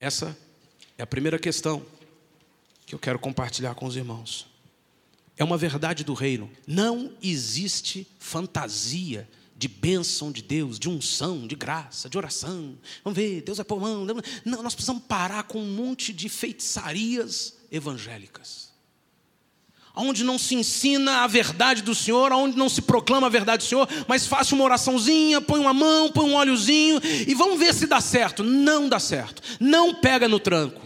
Essa é a primeira questão que eu quero compartilhar com os irmãos. É uma verdade do reino. Não existe fantasia de bênção de Deus, de unção, de graça, de oração. Vamos ver, Deus é pulmão. Não, nós precisamos parar com um monte de feitiçarias evangélicas, onde não se ensina a verdade do Senhor, onde não se proclama a verdade do Senhor, mas faça uma oraçãozinha, põe uma mão, põe um óleozinho e vamos ver se dá certo. Não dá certo. Não pega no tranco.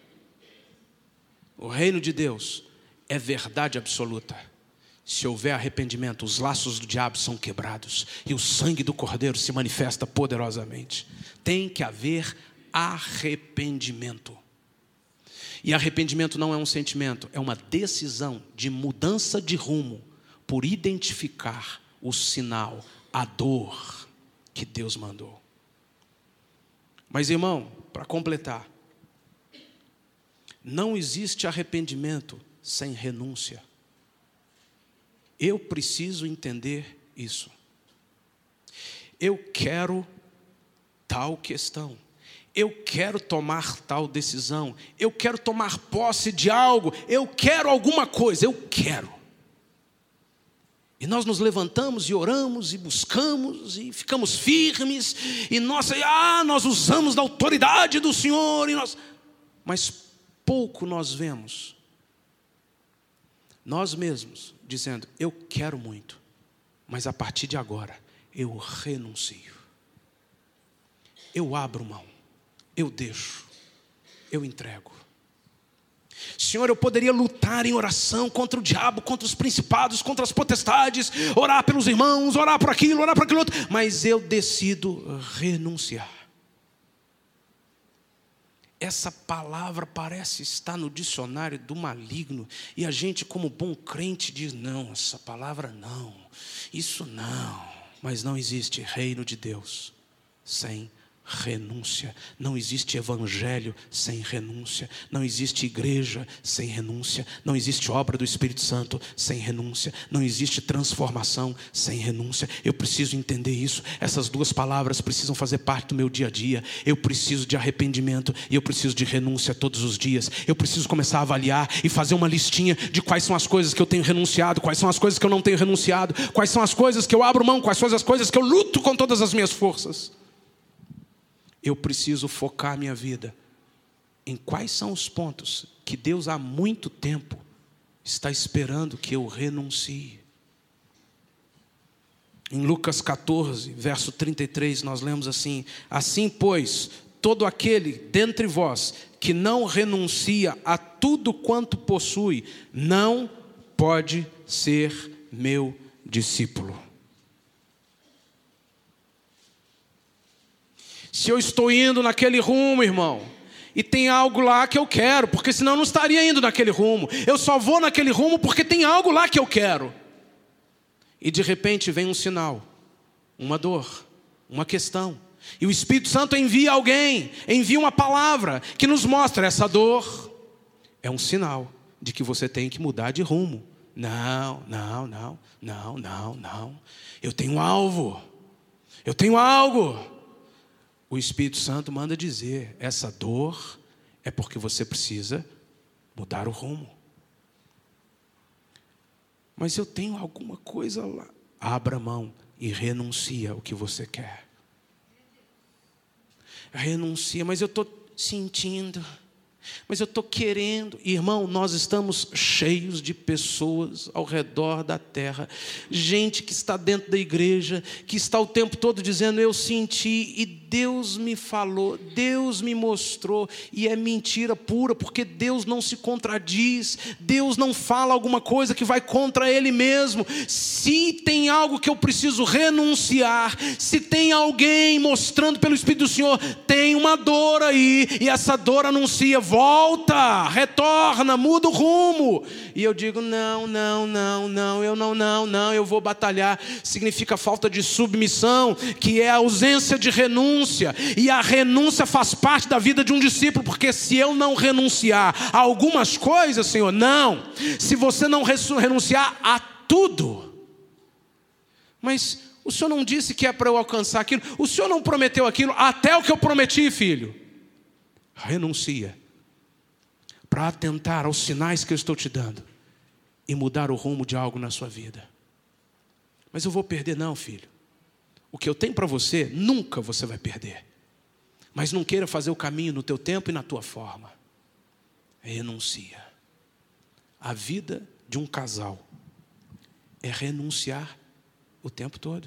O reino de Deus é verdade absoluta. Se houver arrependimento, os laços do diabo são quebrados e o sangue do Cordeiro se manifesta poderosamente. Tem que haver arrependimento. E arrependimento não é um sentimento, é uma decisão de mudança de rumo por identificar o sinal, a dor que Deus mandou. Mas, irmão, para completar, não existe arrependimento sem renúncia. Eu preciso entender isso. Eu quero tal questão. Eu quero tomar tal decisão. Eu quero tomar posse de algo. Eu quero alguma coisa. Eu quero. E nós nos levantamos e oramos e buscamos e ficamos firmes. E nós usamos da autoridade do Senhor. Mas pouco nós vemos nós mesmos dizendo: eu quero muito, mas a partir de agora eu renuncio. Eu abro mão, eu deixo, eu entrego. Senhor, eu poderia lutar em oração contra o diabo, contra os principados, contra as potestades, orar pelos irmãos, orar por aquilo outro, mas eu decido renunciar. Essa palavra parece estar no dicionário do maligno, e a gente, como bom crente, diz: não, essa palavra não, isso não. Mas não existe reino de Deus sem renúncia. Não existe evangelho sem renúncia. Não existe igreja sem renúncia. Não existe obra do Espírito Santo sem renúncia. Não existe transformação sem renúncia. Eu preciso entender isso. Essas duas palavras precisam fazer parte do meu dia a dia. Eu preciso de arrependimento e eu preciso de renúncia todos os dias. Eu preciso começar a avaliar e fazer uma listinha de quais são as coisas que eu tenho renunciado, quais são as coisas que eu não tenho renunciado, quais são as coisas que eu abro mão, quais são as coisas que eu luto com todas as minhas forças. Eu preciso focar minha vida em quais são os pontos que Deus há muito tempo está esperando que eu renuncie. Em Lucas 14, verso 33, nós lemos assim: assim, pois, todo aquele dentre vós que não renuncia a tudo quanto possui, não pode ser meu discípulo. Se eu estou indo naquele rumo, irmão, e tem algo lá que eu quero, porque senão eu não estaria indo naquele rumo. Eu só vou naquele rumo porque tem algo lá que eu quero. E de repente vem um sinal, uma dor, uma questão. E o Espírito Santo envia alguém, envia uma palavra que nos mostra: essa dor é um sinal de que você tem que mudar de rumo. Não. Eu tenho alvo. Eu tenho algo. O Espírito Santo manda dizer: essa dor é porque você precisa mudar o rumo. Mas eu tenho alguma coisa lá. Abra mão e renuncia ao que você quer. Renuncia, mas eu estou sentindo, mas eu estou querendo. Irmão, nós estamos cheios de pessoas ao redor da terra, gente que está dentro da igreja, que está o tempo todo dizendo: eu senti e Deus me falou, Deus me mostrou. E é mentira pura, porque Deus não se contradiz. Deus não fala alguma coisa que vai contra Ele mesmo. Se tem algo que eu preciso renunciar, se tem alguém mostrando pelo Espírito do Senhor, tem uma dor aí, e essa dor anuncia: volta, retorna, muda o rumo. E eu digo: não, eu vou batalhar. Significa falta de submissão, que é a ausência de renúncia. E a renúncia faz parte da vida de um discípulo, porque se eu não renunciar a algumas coisas, Senhor, não. Se você não renunciar a tudo. Mas o Senhor não disse que é para eu alcançar aquilo. O Senhor não prometeu aquilo. Até o que eu prometi, filho. renuncia para atentar aos sinais que eu estou te dando e mudar o rumo de algo na sua vida. Mas eu vou perder? Não, filho. O que eu tenho para você, nunca você vai perder. Mas não queira fazer o caminho no teu tempo e na tua forma. Renuncia. A vida de um casal é renunciar o tempo todo.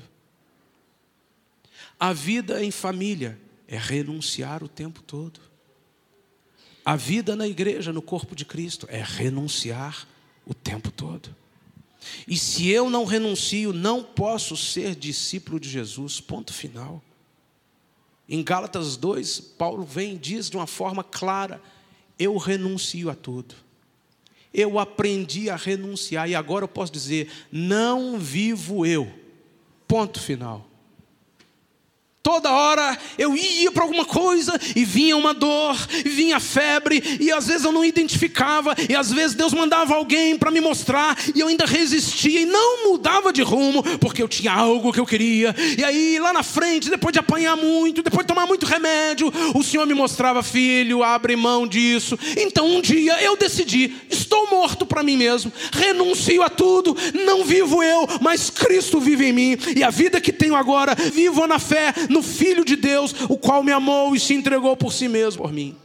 A vida em família é renunciar o tempo todo. A vida na igreja, no corpo de Cristo, é renunciar o tempo todo. E se eu não renuncio, não posso ser discípulo de Jesus, ponto final. Em Gálatas 2, Paulo vem e diz de uma forma clara: eu renuncio a tudo. Eu aprendi a renunciar e agora eu posso dizer: não vivo eu, ponto final. Toda hora eu ia para alguma coisa e vinha uma dor, e vinha febre, e às vezes eu não identificava, e às vezes Deus mandava alguém para me mostrar, e eu ainda resistia e não mudava de rumo, porque eu tinha algo que eu queria. E aí lá na frente, depois de apanhar muito, depois de tomar muito remédio, o Senhor me mostrava: filho, abre mão disso. Então um dia eu decidi: estou morto para mim mesmo, renuncio a tudo, não vivo eu, mas Cristo vive em mim, e a vida que tenho agora, vivo na fé, no Filho de Deus, o qual me amou e se entregou por si mesmo, por mim.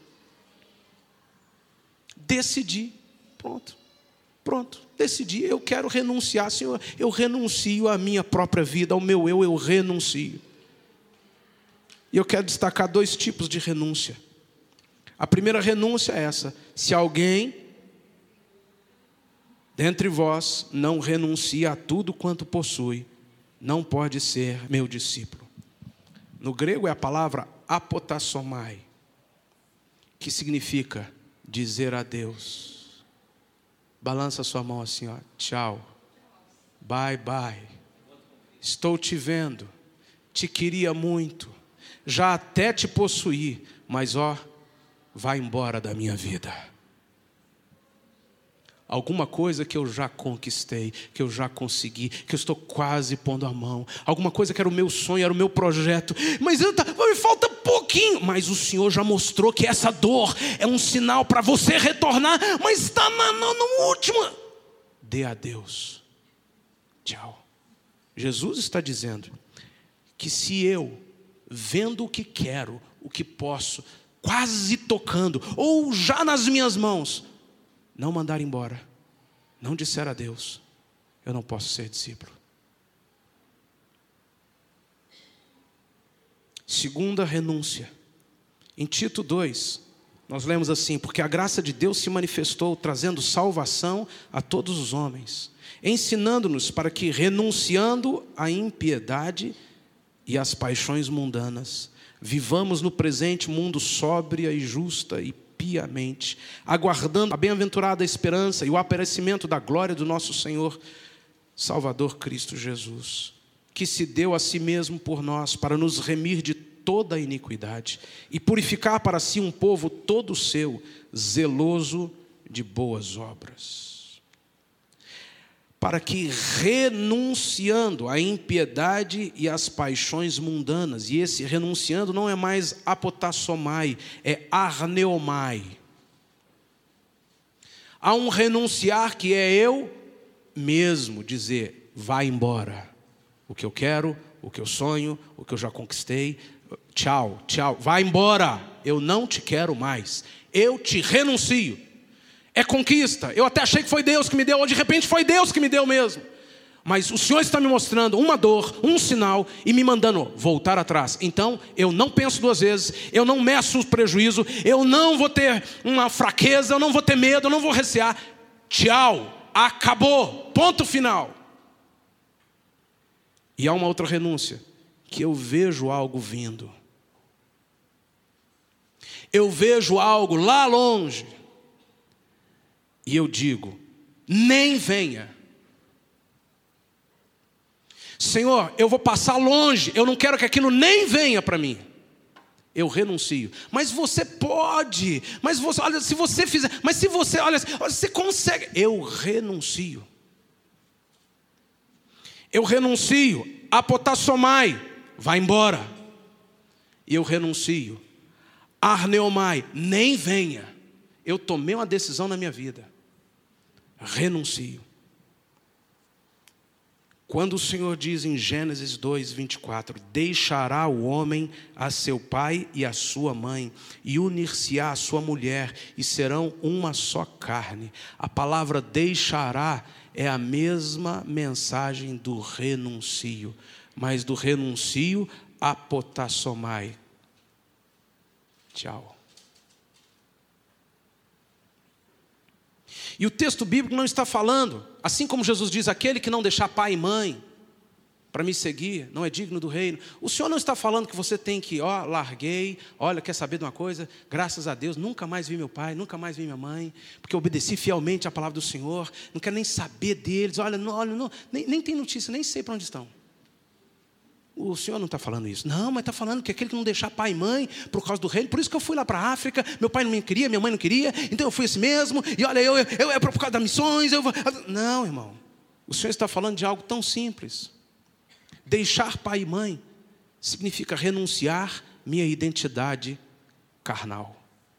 Decidi, pronto, decidi, eu quero renunciar, Senhor, eu renuncio à minha própria vida, ao meu eu renuncio. E eu quero destacar 2 tipos de renúncia. A primeira renúncia é essa: se alguém dentre vós não renuncia a tudo quanto possui, não pode ser meu discípulo. No grego é a palavra apotassomai, que significa dizer adeus. Balança sua mão assim, ó. Tchau. Bye, bye. Estou te vendo. Te queria muito. Já até te possuí. Mas ó, vai embora da minha vida. Alguma coisa que eu já conquistei, que eu já consegui, que eu estou quase pondo a mão. Alguma coisa que era o meu sonho, era o meu projeto. Mas me falta pouquinho. Mas o Senhor já mostrou que essa dor é um sinal para você retornar. Mas está no último. Dê adeus. Tchau. Jesus está dizendo que se eu, vendo o que quero, o que posso, quase tocando, ou já nas minhas mãos, não mandar embora, não disser adeus, eu não posso ser discípulo. Segunda renúncia. Em Tito 2, nós lemos assim: porque a graça de Deus se manifestou, trazendo salvação a todos os homens, ensinando-nos para que, renunciando à impiedade e às paixões mundanas, vivamos no presente mundo sóbria e justa e piamente, aguardando a bem-aventurada esperança e o aparecimento da glória do nosso Senhor Salvador Cristo Jesus, que se deu a si mesmo por nós para nos remir de toda a iniquidade e purificar para si um povo todo seu, zeloso de boas obras. Para que, renunciando à impiedade e às paixões mundanas, e esse renunciando não é mais apotassomai, é arneomai. Há um renunciar que é eu mesmo dizer: vai embora. O que eu quero, o que eu sonho, o que eu já conquistei, tchau, vai embora. Eu não te quero mais. Eu te renuncio. É conquista. Eu até achei que foi Deus que me deu, ou de repente foi Deus que me deu mesmo. Mas o Senhor está me mostrando uma dor, um sinal, e me mandando voltar atrás. Então, eu não penso 2 vezes, eu não meço o prejuízo, eu não vou ter uma fraqueza, eu não vou ter medo, eu não vou recear. Tchau, acabou, ponto final. E há uma outra renúncia, que eu vejo algo vindo. Eu vejo algo lá longe. E eu digo: nem venha. Senhor, eu vou passar longe, eu não quero que aquilo nem venha para mim. Eu renuncio. Mas você pode, mas você, olha, se você fizer, mas se você, olha, você consegue. Eu renuncio. Eu renuncio. Apotassomai, vai embora. E eu renuncio arneomai, nem venha. Eu tomei uma decisão na minha vida. Renuncio. Quando o Senhor diz em Gênesis 2:24, deixará o homem a seu pai e a sua mãe, e unir-se-á a sua mulher, e serão uma só carne. A palavra deixará é a mesma mensagem do renuncio, mas do renuncio apotassomai. Tchau. E o texto bíblico não está falando, assim como Jesus diz, aquele que não deixar pai e mãe para me seguir, não é digno do reino. O Senhor não está falando que você tem que, larguei, olha, quer saber de uma coisa? Graças a Deus, nunca mais vi meu pai, nunca mais vi minha mãe, porque eu obedeci fielmente à palavra do Senhor, não quero nem saber deles, nem tem notícia, nem sei para onde estão. O Senhor não está falando isso. Não, mas está falando que aquele que não deixar pai e mãe por causa do reino, por isso que eu fui lá para a África, meu pai não me queria, minha mãe não queria, então eu fui esse mesmo, e olha, eu por causa das missões, Não, irmão, o Senhor está falando de algo tão simples. Deixar pai e mãe significa renunciar minha identidade carnal.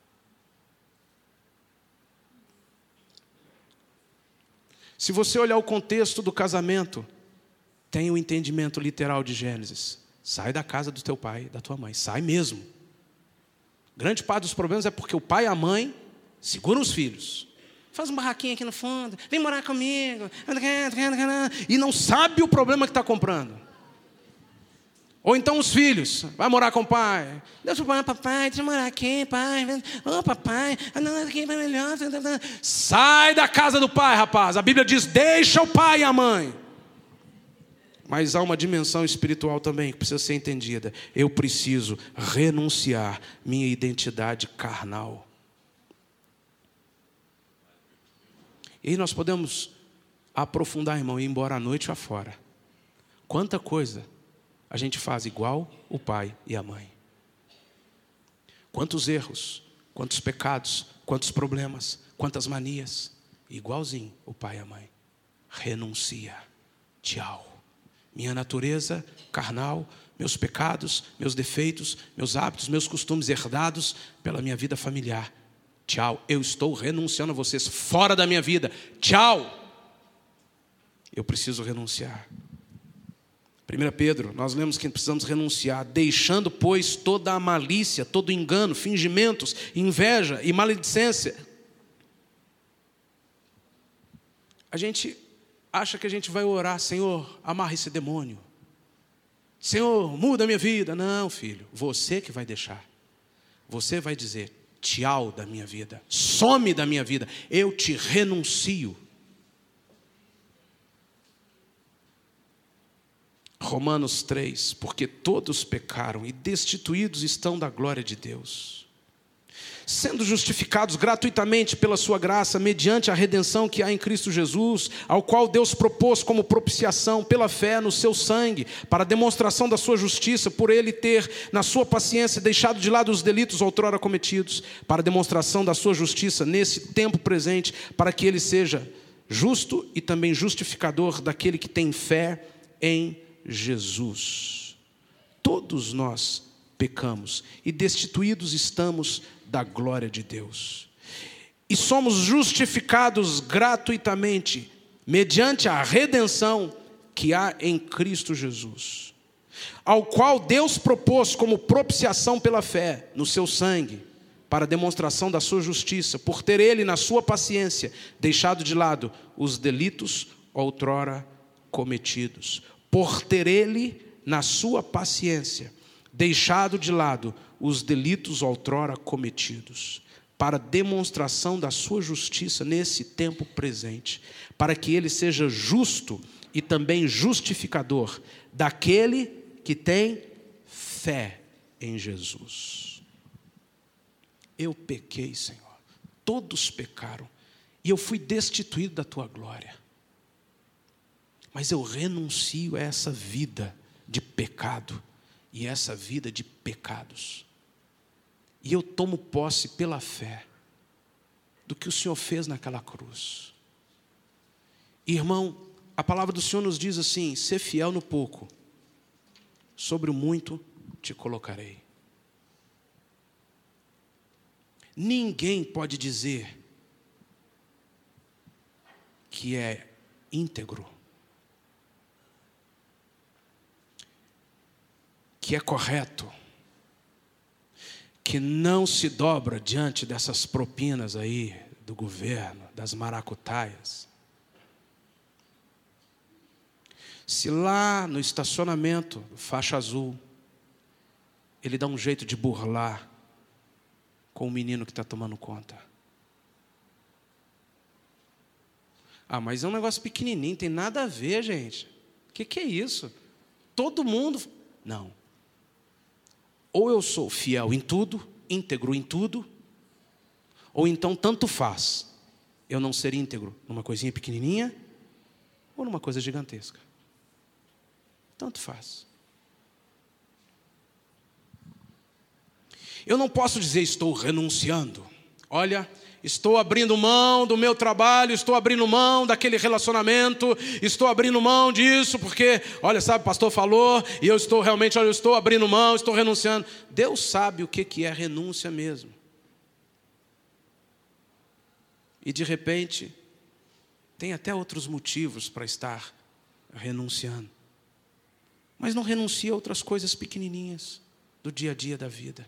Se você olhar o contexto do casamento, tem o entendimento literal de Gênesis. Sai da casa do teu pai, da tua mãe. Sai mesmo. Grande parte dos problemas é porque o pai e a mãe seguram os filhos. Faz um barraquinho aqui no fundo. Vem morar comigo. E não sabe o problema que está comprando. Ou então os filhos. Vai morar com o pai. Deixa eu morar, papai. Deixa eu morar aqui, pai. Ô, papai. Aqui vai melhor. Sai da casa do pai, rapaz. A Bíblia diz, deixa o pai e a mãe. Mas há uma dimensão espiritual também que precisa ser entendida. Eu preciso renunciar minha identidade carnal. E aí nós podemos aprofundar, irmão, e ir embora à noite afora. Quanta coisa a gente faz igual o pai e a mãe. Quantos erros, quantos pecados, quantos problemas, quantas manias. Igualzinho o pai e a mãe. Renuncia. Tchau. Minha natureza carnal, meus pecados, meus defeitos, meus hábitos, meus costumes herdados pela minha vida familiar. Tchau, eu estou renunciando a vocês, fora da minha vida. Tchau. Eu preciso renunciar. 1 Pedro, nós lemos que precisamos renunciar, deixando, pois, toda a malícia, todo engano, fingimentos, inveja e maledicência. A gente acha que a gente vai orar, Senhor, amarra esse demônio. Senhor, muda a minha vida. Não, filho, você que vai deixar. Você vai dizer, tchau da minha vida, some da minha vida, eu te renuncio. Romanos 3, porque todos pecaram e destituídos estão da glória de Deus, sendo justificados gratuitamente pela sua graça, mediante a redenção que há em Cristo Jesus, ao qual Deus propôs como propiciação pela fé no seu sangue, para a demonstração da sua justiça, por ele ter, na sua paciência, deixado de lado os delitos outrora cometidos, para a demonstração da sua justiça nesse tempo presente, para que ele seja justo e também justificador daquele que tem fé em Jesus. Todos nós pecamos e destituídos estamos da glória de Deus. E somos justificados gratuitamente, mediante a redenção que há em Cristo Jesus, ao qual Deus propôs como propiciação pela fé no seu sangue, para a demonstração da sua justiça, por ter ele, na sua paciência, deixado de lado os delitos outrora cometidos. Por ter ele, na sua paciência, deixado de lado os delitos outrora cometidos, para demonstração da sua justiça nesse tempo presente, para que ele seja justo e também justificador daquele que tem fé em Jesus. Eu pequei, Senhor, todos pecaram, e eu fui destituído da tua glória. Mas eu renuncio a essa vida de pecado e essa vida de pecados. E eu tomo posse pela fé do que o Senhor fez naquela cruz. Irmão, a palavra do Senhor nos diz assim: ser fiel no pouco, sobre o muito te colocarei. Ninguém pode dizer que é íntegro, que é correto, que não se dobra diante dessas propinas aí do governo, das maracutaias. Se lá no estacionamento, faixa azul, ele dá um jeito de burlar com o menino que está tomando conta. Ah, mas é um negócio pequenininho, tem nada a ver, gente. O que é isso? Todo mundo... Não. Ou eu sou fiel em tudo, íntegro em tudo, ou então tanto faz eu não ser íntegro numa coisinha pequenininha ou numa coisa gigantesca. Tanto faz. Eu não posso dizer estou renunciando. Olha, estou abrindo mão do meu trabalho, estou abrindo mão daquele relacionamento, estou abrindo mão disso porque, olha, sabe, o pastor falou e eu estou realmente, olha, eu estou abrindo mão, estou renunciando. Deus sabe o que é renúncia mesmo. E de repente, tem até outros motivos para estar renunciando. Mas não renuncia a outras coisas pequenininhas do dia a dia da vida.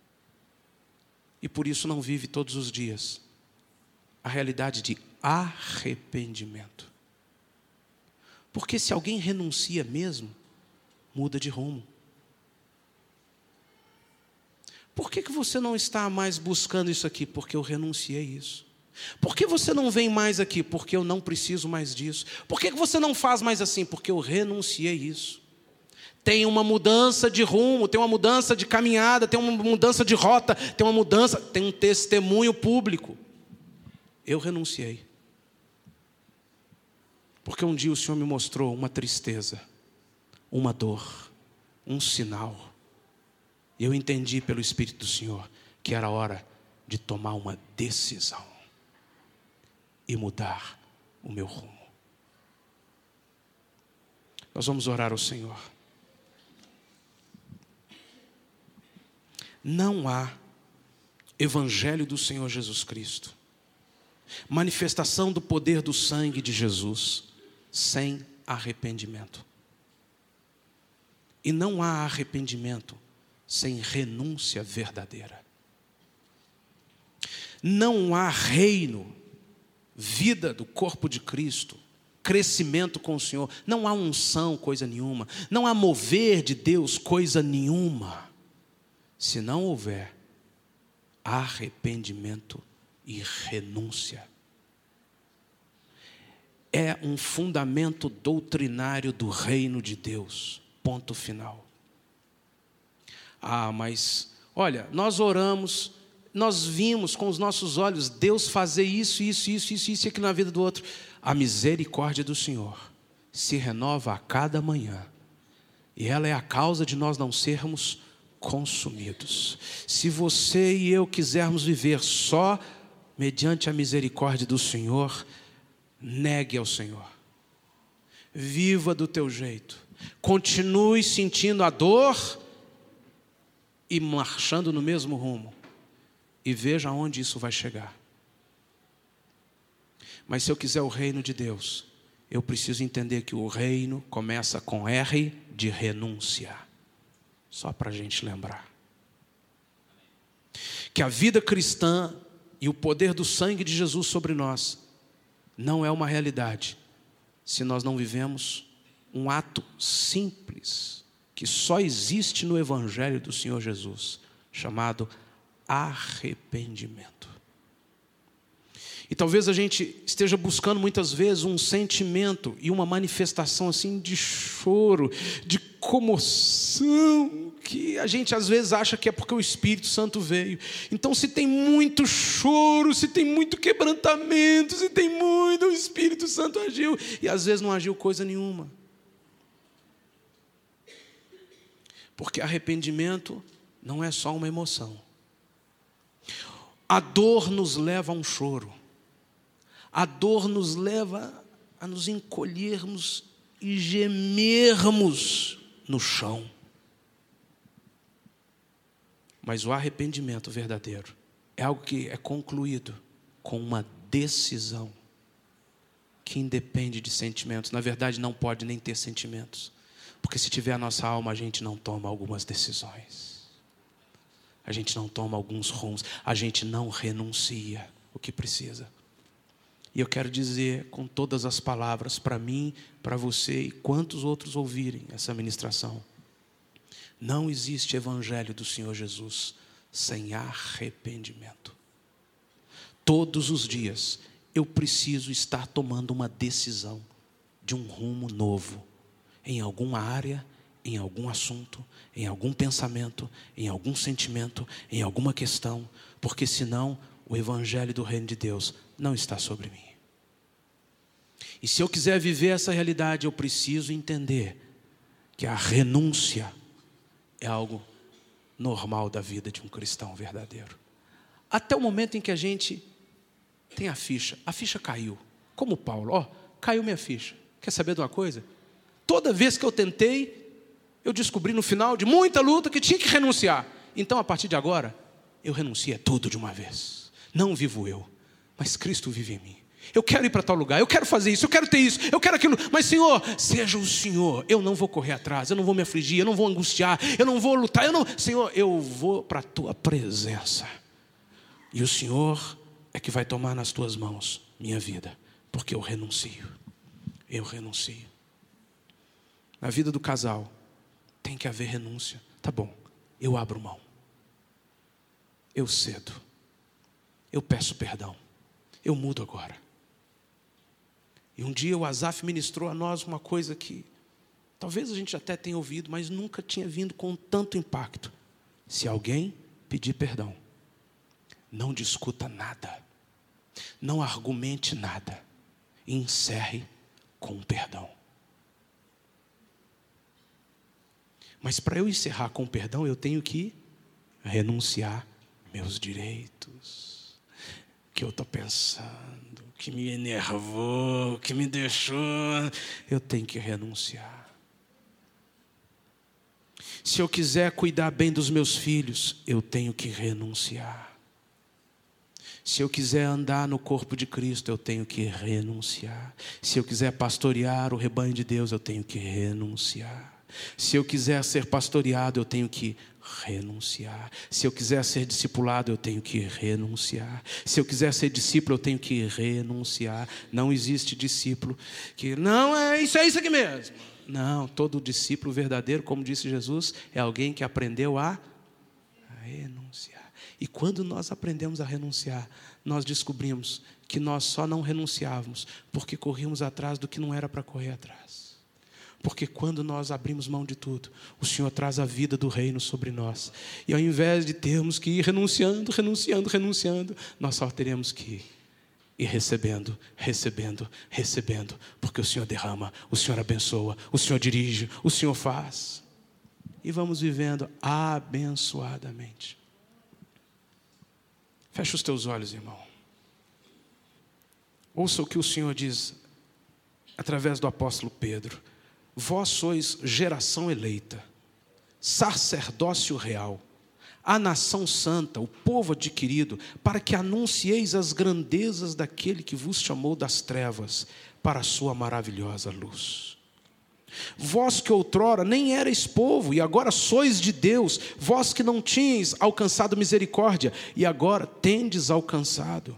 E por isso não vive todos os dias a realidade de arrependimento. Porque se alguém renuncia mesmo, muda de rumo. Por que você não está mais buscando isso aqui? Porque eu renunciei isso. Por que você não vem mais aqui? Porque eu não preciso mais disso. Por que você não faz mais assim? Porque eu renunciei isso. Tem uma mudança de rumo, tem uma mudança de caminhada, tem uma mudança de rota, tem uma mudança, tem um testemunho público. Eu renunciei. Porque um dia o Senhor me mostrou uma tristeza, uma dor, um sinal. E eu entendi pelo Espírito do Senhor que era hora de tomar uma decisão e mudar o meu rumo. Nós vamos orar ao Senhor. Não há Evangelho do Senhor Jesus Cristo, manifestação do poder do sangue de Jesus, sem arrependimento. E não há arrependimento sem renúncia verdadeira. Não há reino, vida do corpo de Cristo, crescimento com o Senhor. Não há unção, coisa nenhuma. Não há mover de Deus, coisa nenhuma. Se não houver arrependimento e renúncia. É um fundamento doutrinário do reino de Deus. Ponto final. Ah, mas, olha, nós oramos, nós vimos com os nossos olhos Deus fazer isso e aquilo na vida do outro. A misericórdia do Senhor se renova a cada manhã. E ela é a causa de nós não sermos consumidos. Se você e eu quisermos viver só mediante a misericórdia do Senhor, negue ao Senhor. Viva do teu jeito. Continue sentindo a dor e marchando no mesmo rumo. E veja aonde isso vai chegar. Mas se eu quiser o reino de Deus, eu preciso entender que o reino começa com R de renúncia. Só para a gente lembrar. Que a vida cristã e o poder do sangue de Jesus sobre nós não é uma realidade se nós não vivemos um ato simples que só existe no Evangelho do Senhor Jesus, chamado arrependimento. E talvez a gente esteja buscando muitas vezes um sentimento e uma manifestação assim de choro, de comoção, que a gente às vezes acha que é porque o Espírito Santo veio. Então se tem muito choro, se tem muito quebrantamento, se tem muito, o Espírito Santo agiu, e às vezes não agiu coisa nenhuma. Porque arrependimento não é só uma emoção. A dor nos leva a um choro. A dor nos leva a nos encolhermos e gemermos no chão. Mas o arrependimento verdadeiro é algo que é concluído com uma decisão que independe de sentimentos. Na verdade, não pode nem ter sentimentos, porque se tiver a nossa alma, a gente não toma algumas decisões, a gente não toma alguns rumos, a gente não renuncia o que precisa. E eu quero dizer com todas as palavras, para mim, para você e quantos outros ouvirem essa ministração: não existe evangelho do Senhor Jesus sem arrependimento. Todos os dias eu preciso estar tomando uma decisão de um rumo novo, em alguma área, em algum assunto, em algum pensamento, em algum sentimento, em alguma questão, porque senão o evangelho do reino de Deus não está sobre mim. E se eu quiser viver essa realidade, eu preciso entender que a renúncia é algo normal da vida de um cristão verdadeiro. Até o momento em que a gente tem a ficha caiu. Como Paulo, caiu minha ficha. Quer saber de uma coisa? Toda vez que eu tentei, eu descobri no final de muita luta que tinha que renunciar. Então, a partir de agora, eu renuncio a tudo de uma vez. Não vivo eu, mas Cristo vive em mim. Eu quero ir para tal lugar, eu quero fazer isso, eu quero ter isso, eu quero aquilo. Mas Senhor, seja o Senhor. Eu não vou correr atrás, eu não vou me afligir, eu não vou angustiar, eu não vou lutar. Senhor, eu vou para a Tua presença. E o Senhor é que vai tomar nas Tuas mãos minha vida, porque eu renuncio. Eu renuncio. Na vida do casal, tem que haver renúncia. Tá bom, eu abro mão. Eu cedo. Eu peço perdão. Eu mudo agora. E um dia o Asaf ministrou a nós uma coisa que talvez a gente até tenha ouvido, mas nunca tinha vindo com tanto impacto. Se alguém pedir perdão, não discuta nada, não argumente nada, encerre com perdão. Mas para eu encerrar com perdão, eu tenho que renunciar meus direitos, que eu estou pensando, que me enervou, que me deixou, eu tenho que renunciar. Se eu quiser cuidar bem dos meus filhos, eu tenho que renunciar. Se eu quiser andar no corpo de Cristo, eu tenho que renunciar. Se eu quiser pastorear o rebanho de Deus, eu tenho que renunciar. Se eu quiser ser pastoreado, eu tenho que renunciar. Se eu quiser ser discipulado, eu tenho que renunciar. Se eu quiser ser discípulo, eu tenho que renunciar. Não existe discípulo que não é isso aqui mesmo. Não, todo discípulo verdadeiro, como disse Jesus, é alguém que aprendeu a renunciar. E quando nós aprendemos a renunciar, nós descobrimos que nós só não renunciávamos porque corríamos atrás do que não era para correr atrás. Porque quando nós abrimos mão de tudo, o Senhor traz a vida do reino sobre nós. E ao invés de termos que ir renunciando, nós só teremos que ir recebendo, porque o Senhor derrama, o Senhor abençoa, o Senhor dirige, o Senhor faz. E vamos vivendo abençoadamente. Fecha os teus olhos, irmão. Ouça o que o Senhor diz através do apóstolo Pedro. Vós sois geração eleita, sacerdócio real, a nação santa, o povo adquirido, para que anuncieis as grandezas daquele que vos chamou das trevas para a sua maravilhosa luz. Vós que outrora nem erais povo, e agora sois de Deus, vós que não tinhais alcançado misericórdia, e agora tendes alcançado.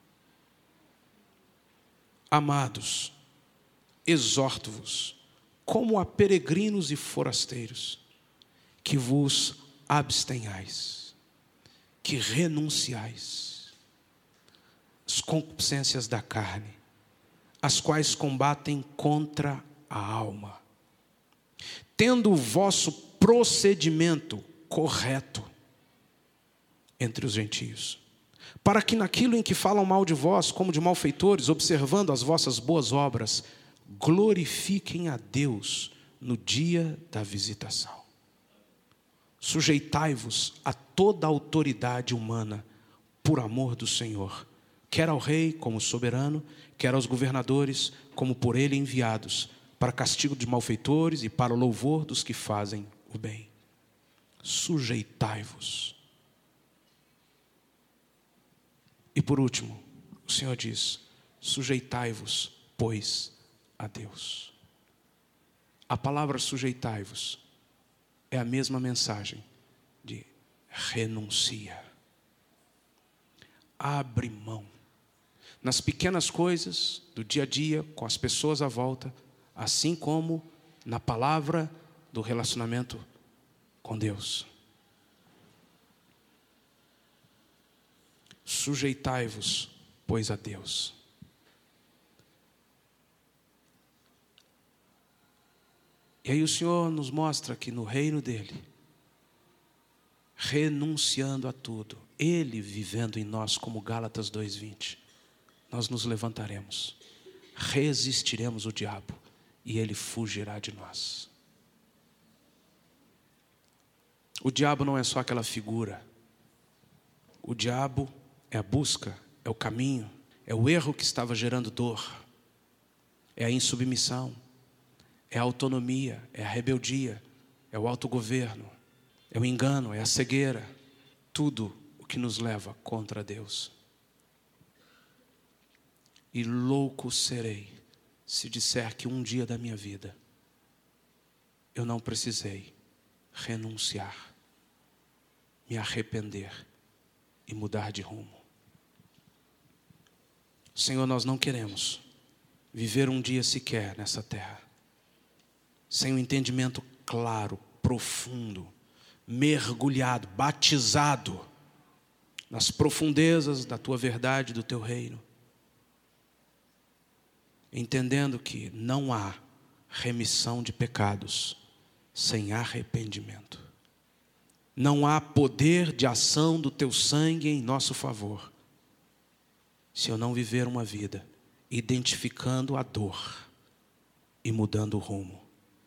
Amados, exorto-vos, como a peregrinos e forasteiros, que vos abstenhais, que renunciais às concupiscências da carne, as quais combatem contra a alma, tendo o vosso procedimento correto entre os gentios, para que naquilo em que falam mal de vós, como de malfeitores, observando as vossas boas obras, glorifiquem a Deus no dia da visitação. Sujeitai-vos a toda a autoridade humana por amor do Senhor, quer ao rei como soberano, quer aos governadores como por ele enviados, para castigo de malfeitores e para o louvor dos que fazem o bem. Sujeitai-vos. E por último, o Senhor diz: sujeitai-vos, pois, a Deus. A palavra sujeitai-vos é a mesma mensagem de renuncia. Abre mão. Nas pequenas coisas do dia a dia, com as pessoas à volta, assim como na palavra do relacionamento com Deus. Sujeitai-vos, pois, a Deus. E aí o Senhor nos mostra que no reino dele, renunciando a tudo, Ele vivendo em nós, como Gálatas 2:20, nós nos levantaremos, resistiremos o diabo e ele fugirá de nós. O diabo não é só aquela figura. O diabo é a busca, é o caminho, é o erro que estava gerando dor, é a insubmissão, é a autonomia, é a rebeldia, é o autogoverno, é o engano, é a cegueira, tudo o que nos leva contra Deus. E louco serei se disser que um dia da minha vida eu não precisei renunciar, me arrepender e mudar de rumo. Senhor, nós não queremos viver um dia sequer nessa terra sem um entendimento claro, profundo, mergulhado, batizado nas profundezas da Tua verdade, do Teu reino, entendendo que não há remissão de pecados sem arrependimento. Não há poder de ação do Teu sangue em nosso favor se eu não viver uma vida identificando a dor e mudando o rumo.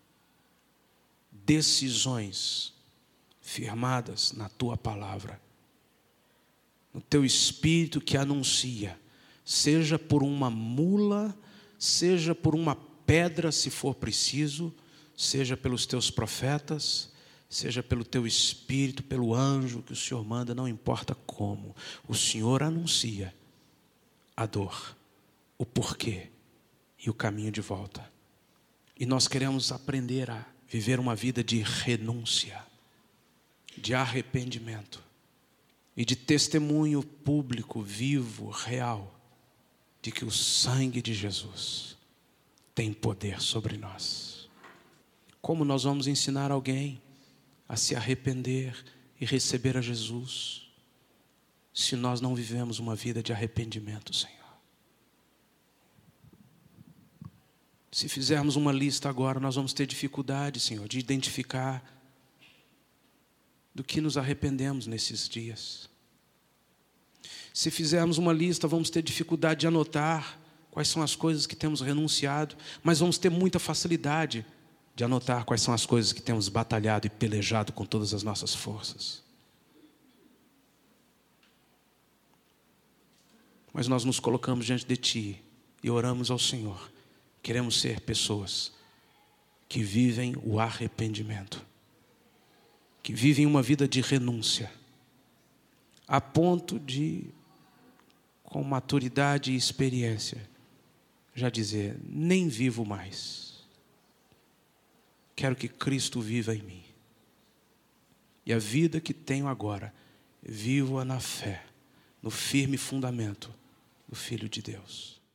Decisões firmadas na Tua palavra, no Teu Espírito que anuncia, seja por uma mula, seja por uma pedra, se for preciso, seja pelos Teus profetas, seja pelo Teu Espírito, pelo anjo que o Senhor manda, não importa como. O Senhor anuncia a dor, o porquê e o caminho de volta. E nós queremos aprender a viver uma vida de renúncia, de arrependimento e de testemunho público, vivo, real, de que o sangue de Jesus tem poder sobre nós. Como nós vamos ensinar alguém a se arrepender e receber a Jesus se nós não vivemos uma vida de arrependimento, Senhor? Se fizermos uma lista agora, nós vamos ter dificuldade, Senhor, de identificar do que nos arrependemos nesses dias. Se fizermos uma lista, vamos ter dificuldade de anotar quais são as coisas que temos renunciado, mas vamos ter muita facilidade de anotar quais são as coisas que temos batalhado e pelejado com todas as nossas forças. Mas nós nos colocamos diante de Ti e oramos ao Senhor. Queremos ser pessoas que vivem o arrependimento, que vivem uma vida de renúncia, a ponto de, com maturidade e experiência, já dizer: nem vivo mais. Quero que Cristo viva em mim. E a vida que tenho agora, vivo-a na fé, no firme fundamento do Filho de Deus.